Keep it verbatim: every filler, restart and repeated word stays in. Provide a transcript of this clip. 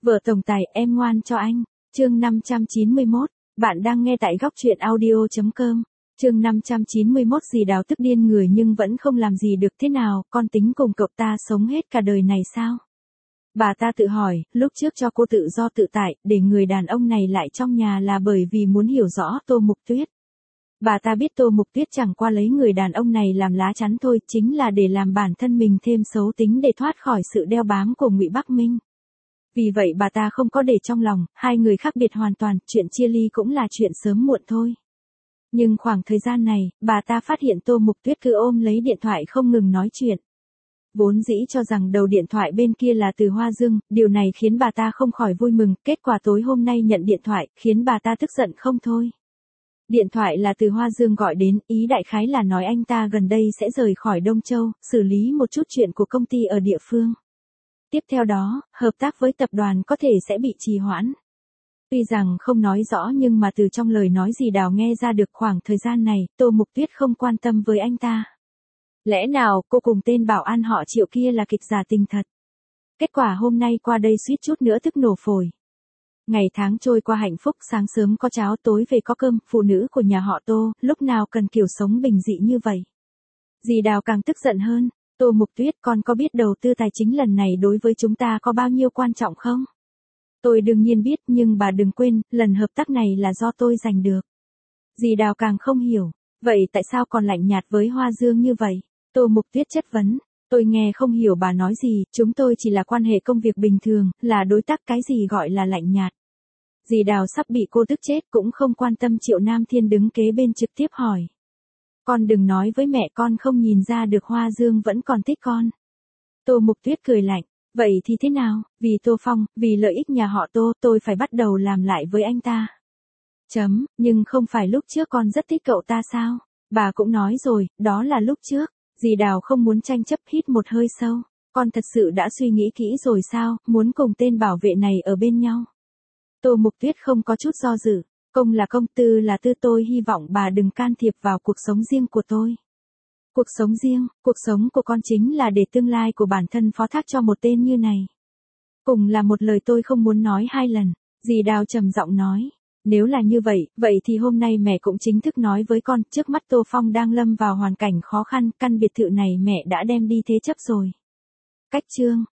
Vợ tổng tài, em ngoan cho anh. Chương năm trăm chín mươi mốt, bạn đang nghe tại góc truyện audio chấm com. Chương năm trăm chín mươi mốt, dì Đào tức điên người nhưng vẫn không làm gì được. Thế nào, con tính cùng cậu ta sống hết cả đời này sao? Bà ta tự hỏi, lúc trước cho cô tự do tự tại, để người đàn ông này lại trong nhà là bởi vì muốn hiểu rõ Tô Mục Tuyết. Bà ta biết Tô Mục Tuyết chẳng qua lấy người đàn ông này làm lá chắn thôi, chính là để làm bản thân mình thêm xấu tính để thoát khỏi sự đeo bám của Ngụy Bắc Minh. Vì vậy bà ta không có để trong lòng, hai người khác biệt hoàn toàn, chuyện chia ly cũng là chuyện sớm muộn thôi. Nhưng khoảng thời gian này, bà ta phát hiện Tô Mục Tuyết cứ ôm lấy điện thoại không ngừng nói chuyện. Vốn dĩ cho rằng đầu điện thoại bên kia là từ Hoa Dương, điều này khiến bà ta không khỏi vui mừng, kết quả tối hôm nay nhận điện thoại, khiến bà ta tức giận không thôi. Điện thoại là từ Hoa Dương gọi đến, ý đại khái là nói anh ta gần đây sẽ rời khỏi Đông Châu, xử lý một chút chuyện của công ty ở địa phương. Tiếp theo đó, hợp tác với tập đoàn có thể sẽ bị trì hoãn. Tuy rằng không nói rõ nhưng mà từ trong lời nói dì Đào nghe ra được khoảng thời gian này, Tô Mục Tuyết không quan tâm với anh ta. Lẽ nào cô cùng tên bảo an họ Triệu kia là kịch giả tình thật? Kết quả hôm nay qua đây suýt chút nữa tức nổ phổi. Ngày tháng trôi qua hạnh phúc, sáng sớm có cháo, tối về có cơm, phụ nữ của nhà họ Tô, lúc nào cần kiểu sống bình dị như vậy. Dì Đào càng tức giận hơn. Tô Mục Tuyết, con có biết đầu tư tài chính lần này đối với chúng ta có bao nhiêu quan trọng không? Tôi đương nhiên biết, nhưng bà đừng quên, lần hợp tác này là do tôi giành được. Dì Đào càng không hiểu, vậy tại sao còn lạnh nhạt với Hoa Dương như vậy? Tô Mục Tuyết chất vấn, tôi nghe không hiểu bà nói gì, chúng tôi chỉ là quan hệ công việc bình thường, là đối tác, cái gì gọi là lạnh nhạt. Dì Đào sắp bị cô tức chết cũng không quan tâm. Triệu Nam Thiên đứng kế bên trực tiếp hỏi. Con đừng nói với mẹ con không nhìn ra được Hoa Dương vẫn còn thích con. Tô Mục Tuyết cười lạnh, vậy thì thế nào, vì Tô Phong, vì lợi ích nhà họ Tô, tôi phải bắt đầu làm lại với anh ta. Chấm, nhưng không phải lúc trước con rất thích cậu ta sao? Bà cũng nói rồi, đó là lúc trước. Dì Đào không muốn tranh chấp, hít một hơi sâu. Con thật sự đã suy nghĩ kỹ rồi sao, muốn cùng tên bảo vệ này ở bên nhau? Tô Mục Tuyết không có chút do dự. Công là công, tư là tư, tôi hy vọng bà đừng can thiệp vào cuộc sống riêng của tôi. Cuộc sống riêng, cuộc sống của con chính là để tương lai của bản thân phó thác cho một tên như này. Cùng là một lời tôi không muốn nói hai lần, dì Đào trầm giọng nói. Nếu là như vậy, vậy thì hôm nay mẹ cũng chính thức nói với con, trước mắt Tô Phong đang lâm vào hoàn cảnh khó khăn, căn biệt thự này mẹ đã đem đi thế chấp rồi. Cách chương,